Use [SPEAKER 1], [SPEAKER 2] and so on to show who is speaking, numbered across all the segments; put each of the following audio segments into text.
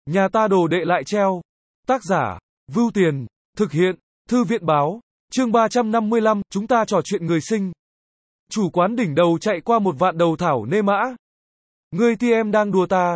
[SPEAKER 1] Nhà ta đồ đệ lại treo. Tác giả, Vưu Tiền, thực hiện, Thư viện báo, chương 355, chúng ta trò chuyện người sinh. Chủ quán đỉnh đầu chạy qua một vạn đầu thảo nê mã. Ngươi ti em đang đùa ta.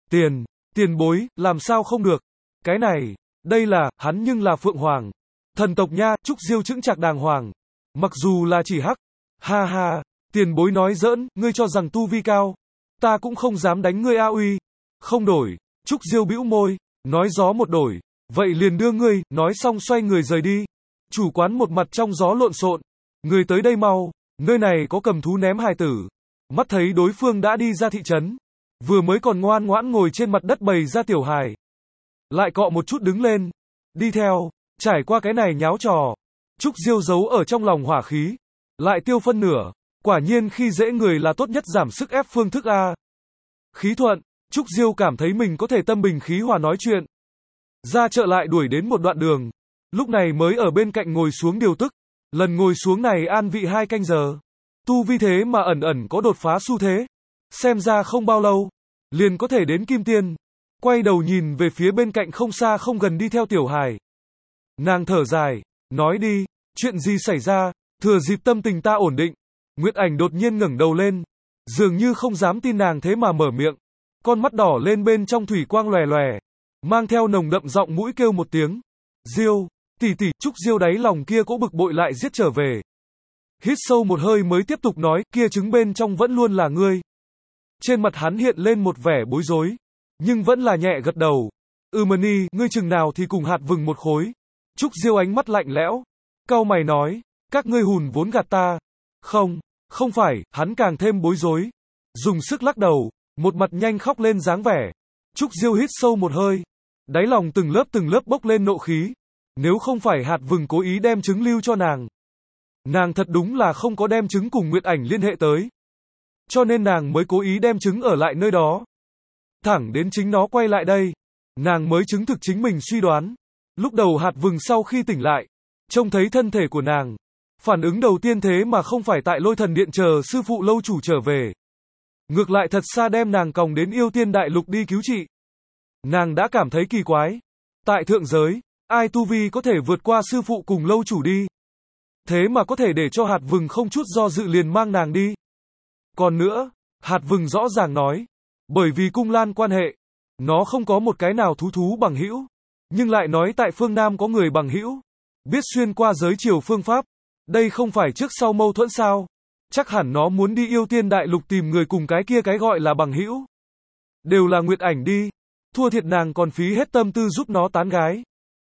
[SPEAKER 1] Tiền bối, làm sao không được. Cái này, đây là, hắn nhưng là Phượng Hoàng. Thần tộc nha, Trúc Diêu chững chạc đàng hoàng. Mặc dù là chỉ hắc. Ha ha, tiền bối nói giỡn, ngươi cho rằng tu vi cao. Ta cũng không dám đánh ngươi a uy. Không đổi, Trúc Diêu bĩu môi, nói gió một đổi. Vậy liền đưa ngươi, nói xong xoay người rời đi. Chủ quán một mặt trong gió lộn xộn. Người tới đây mau, nơi này có cầm thú ném hài tử. Mắt thấy đối phương đã đi ra thị trấn. Vừa mới còn ngoan ngoãn ngồi trên mặt đất bày ra tiểu hài. Lại cọ một chút đứng lên. Đi theo, trải qua cái này nháo trò. Trúc Diêu giấu ở trong lòng hỏa khí. Lại tiêu phân nửa. Quả nhiên khi dễ người là tốt nhất giảm sức ép phương thức A. Khí thuận, Trúc Diêu cảm thấy mình có thể tâm bình khí hòa nói chuyện. Ra chợ lại đuổi đến một đoạn đường. Lúc này mới ở bên cạnh ngồi xuống điều tức. Lần ngồi xuống này an vị 2 canh giờ. Tu vi thế mà ẩn ẩn có đột phá xu thế. Xem ra không bao lâu, liền có thể đến kim tiên. Quay đầu nhìn về phía bên cạnh không xa không gần đi theo tiểu hài. Nàng thở dài, nói đi, chuyện gì xảy ra, thừa dịp tâm tình ta ổn định. Nguyệt Ảnh đột nhiên ngẩng đầu lên, dường như không dám tin nàng thế mà mở miệng. Con mắt đỏ lên bên trong thủy quang lòe lòe, mang theo nồng đậm giọng mũi kêu một tiếng. Diêu, tỷ tỷ, Trúc Diêu đáy lòng kia cỗ bực bội lại giết trở về. Hít sâu một hơi mới tiếp tục nói, kia trứng bên trong vẫn luôn là ngươi. Trên mặt hắn hiện lên một vẻ bối rối, nhưng vẫn là nhẹ gật đầu. Mani, ngươi chừng nào thì cùng hạt vừng một khối. Trúc Diêu ánh mắt lạnh lẽo, cau mày nói, các ngươi hùn vốn gạt ta. Không phải, hắn càng thêm bối rối. Dùng sức lắc đầu, một mặt nhanh khóc lên dáng vẻ. Trúc Diêu hít sâu một hơi, đáy lòng từng lớp bốc lên nộ khí. Nếu không phải hạt vừng cố ý đem trứng lưu cho nàng thật đúng là không có đem trứng cùng Nguyệt Ảnh liên hệ tới. Cho nên nàng mới cố ý đem trứng ở lại nơi đó. Thẳng đến chính nó quay lại đây, nàng mới chứng thực chính mình suy đoán. Lúc đầu hạt vừng sau khi tỉnh lại, trông thấy thân thể của nàng. Phản ứng đầu tiên thế mà không phải tại Lôi Thần Điện chờ sư phụ lâu chủ trở về. Ngược lại thật xa đem nàng còng đến Yêu Tiên Đại Lục đi cứu trị. Nàng đã cảm thấy kỳ quái. Tại thượng giới, ai tu vi có thể vượt qua sư phụ cùng lâu chủ đi. Thế mà có thể để cho hạt vừng không chút do dự liền mang nàng đi. Còn nữa, hạt vừng rõ ràng nói, bởi vì cung lan quan hệ, nó không có một cái nào thú bằng hữu, nhưng lại nói tại phương Nam có người bằng hữu, biết xuyên qua giới chiều phương pháp. Đây không phải trước sau mâu thuẫn sao? Chắc hẳn nó muốn đi Yêu Tiên Đại Lục tìm người cùng cái kia cái gọi là bằng hữu. Đều là Nguyệt Ảnh đi. Thua thiệt nàng còn phí hết tâm tư giúp nó tán gái.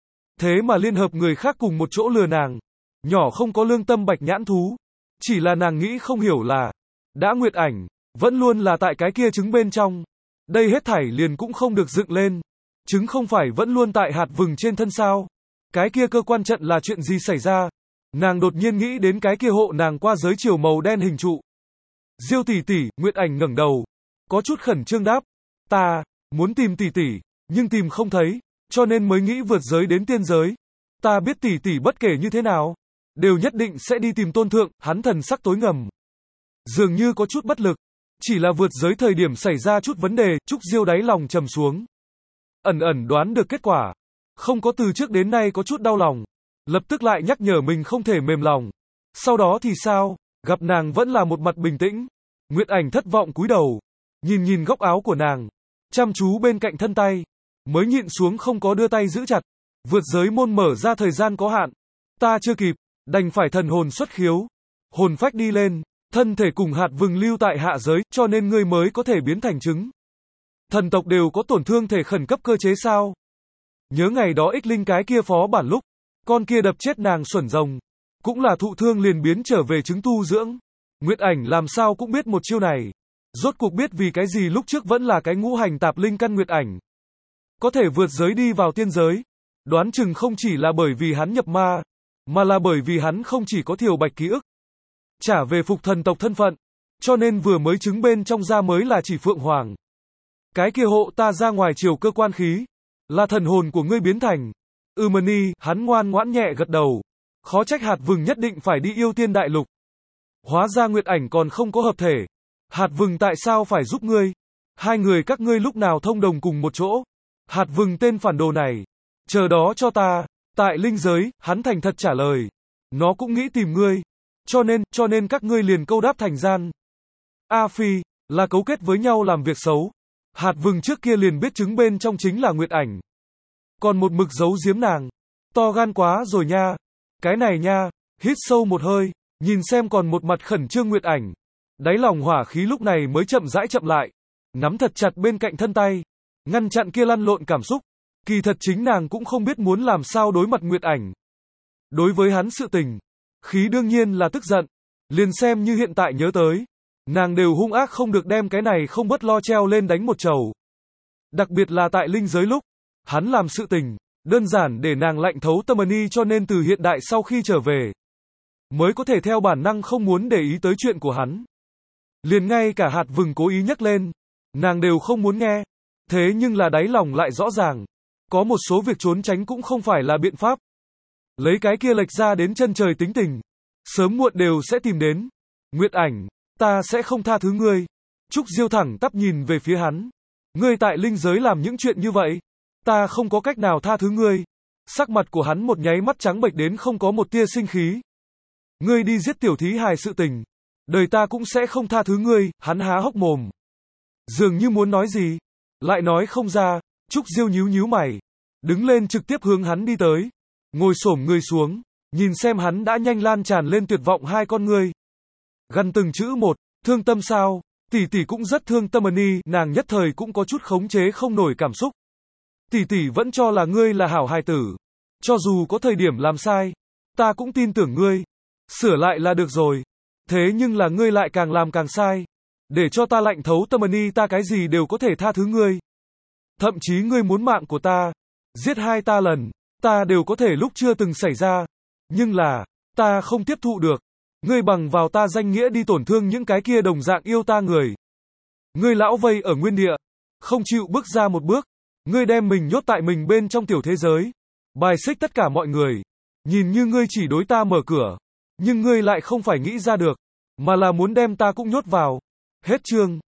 [SPEAKER 1] Thế mà liên hợp người khác cùng một chỗ lừa nàng. Nhỏ không có lương tâm bạch nhãn thú. Chỉ là nàng nghĩ không hiểu là, đã Nguyệt Ảnh, vẫn luôn là tại cái kia trứng bên trong. Đây hết thảy liền cũng không được dựng lên. Trứng không phải vẫn luôn tại hạt vừng trên thân sao? Cái kia cơ quan trận là chuyện gì xảy ra? Nàng đột nhiên nghĩ đến cái kia hộ nàng qua giới chiều màu đen hình trụ. Diêu tỷ tỷ, Nguyệt Ảnh ngẩng đầu, có chút khẩn trương đáp, ta muốn tìm tỷ tỷ, nhưng tìm không thấy, cho nên mới nghĩ vượt giới đến tiên giới. Ta biết tỷ tỷ bất kể như thế nào, đều nhất định sẽ đi tìm tôn thượng. Hắn thần sắc tối ngầm, dường như có chút bất lực, chỉ là vượt giới thời điểm xảy ra chút vấn đề. Trúc Diêu đáy lòng trầm xuống, ẩn đoán được kết quả, không có từ trước đến nay có chút đau lòng. Lập tức lại nhắc nhở mình không thể mềm lòng. Sau đó thì sao? Gặp nàng vẫn là một mặt bình tĩnh. Nguyệt Ảnh thất vọng cúi đầu, nhìn góc áo của nàng, chăm chú bên cạnh thân tay, mới nhịn xuống không có đưa tay giữ chặt. Vượt giới môn mở ra thời gian có hạn, ta chưa kịp, đành phải thần hồn xuất khiếu, hồn phách đi lên, thân thể cùng hạt vừng lưu tại hạ giới, cho nên ngươi mới có thể biến thành trứng. Thần tộc đều có tổn thương thể khẩn cấp cơ chế sao? Nhớ ngày đó Ích Linh cái kia phó bản lúc, con kia đập chết nàng xuẩn rồng, cũng là thụ thương liền biến trở về trứng tu dưỡng. Nguyệt Ảnh làm sao cũng biết một chiêu này. Rốt cuộc biết vì cái gì lúc trước vẫn là cái ngũ hành tạp linh căn Nguyệt Ảnh có thể vượt giới đi vào tiên giới. Đoán chừng không chỉ là bởi vì hắn nhập ma, mà là bởi vì hắn không chỉ có Thiều Bạch ký ức, trả về phục thần tộc thân phận, cho nên vừa mới trứng bên trong ra mới là chỉ Phượng Hoàng. Cái kia hộ ta ra ngoài chiều cơ quan khí, là thần hồn của ngươi biến thành. Mani, hắn ngoan ngoãn nhẹ gật đầu. Khó trách hạt vừng nhất định phải đi Yêu Tiên Đại Lục. Hóa ra Nguyệt Ảnh còn không có hợp thể. Hạt vừng tại sao phải giúp ngươi? Hai người các ngươi lúc nào thông đồng cùng một chỗ? Hạt vừng tên phản đồ này. Chờ đó cho ta. Tại linh giới, hắn thành thật trả lời. Nó cũng nghĩ tìm ngươi. Cho nên các ngươi liền câu đáp thành gian. A Phi, là cấu kết với nhau làm việc xấu. Hạt vừng trước kia liền biết trứng bên trong chính là Nguyệt Ảnh. Còn một mực giấu giếm nàng. To gan quá rồi nha. Cái này nha, hít sâu một hơi, nhìn xem còn một mặt khẩn trương Nguyệt Ảnh. Đáy lòng hỏa khí lúc này mới chậm rãi chậm lại. Nắm thật chặt bên cạnh thân tay. Ngăn chặn kia lăn lộn cảm xúc. Kỳ thật chính nàng cũng không biết muốn làm sao đối mặt Nguyệt Ảnh. Đối với hắn sự tình, khí đương nhiên là tức giận. Liền xem như hiện tại nhớ tới. Nàng đều hung ác không được đem cái này không bất lo treo lên đánh một chầu. Đặc biệt là tại linh giới lúc. Hắn làm sự tình, đơn giản để nàng lạnh thấu tâm ni cho nên từ hiện đại sau khi trở về. Mới có thể theo bản năng không muốn để ý tới chuyện của hắn. Liền ngay cả hạt vừng cố ý nhắc lên. Nàng đều không muốn nghe. Thế nhưng là đáy lòng lại rõ ràng. Có một số việc trốn tránh cũng không phải là biện pháp. Lấy cái kia lệch ra đến chân trời tính tình. Sớm muộn đều sẽ tìm đến. Nguyệt Ảnh, ta sẽ không tha thứ ngươi. Trúc Diêu thẳng tắp nhìn về phía hắn. Ngươi tại linh giới làm những chuyện như vậy. Ta không có cách nào tha thứ ngươi. Sắc mặt của hắn một nháy mắt trắng bệch đến không có một tia sinh khí. Ngươi đi giết tiểu thí hài sự tình. Đời ta cũng sẽ không tha thứ ngươi, hắn há hốc mồm. Dường như muốn nói gì. Lại nói không ra, Trúc Diêu nhíu nhíu mày. Đứng lên trực tiếp hướng hắn đi tới. Ngồi xổm người xuống. Nhìn xem hắn đã nhanh lan tràn lên tuyệt vọng hai con ngươi. Gằn từng chữ một, thương tâm sao, tỷ tỷ cũng rất thương tâm ni, nàng nhất thời cũng có chút khống chế không nổi cảm xúc. Tỷ tỷ vẫn cho là ngươi là hảo hài tử. Cho dù có thời điểm làm sai, ta cũng tin tưởng ngươi. Sửa lại là được rồi. Thế nhưng là ngươi lại càng làm càng sai. Để cho ta lạnh thấu tâm ni ta cái gì đều có thể tha thứ ngươi. Thậm chí ngươi muốn mạng của ta. Giết hai ta lần. Ta đều có thể lúc chưa từng xảy ra. Nhưng là, ta không tiếp thụ được. Ngươi bằng vào ta danh nghĩa đi tổn thương những cái kia đồng dạng yêu ta người. Ngươi lão vây ở nguyên địa. Không chịu bước ra một bước. Ngươi đem mình nhốt tại mình bên trong tiểu thế giới. Bài xích tất cả mọi người. Nhìn như ngươi chỉ đối ta mở cửa. Nhưng ngươi lại không phải nghĩ ra được. Mà là muốn đem ta cũng nhốt vào. Hết chương.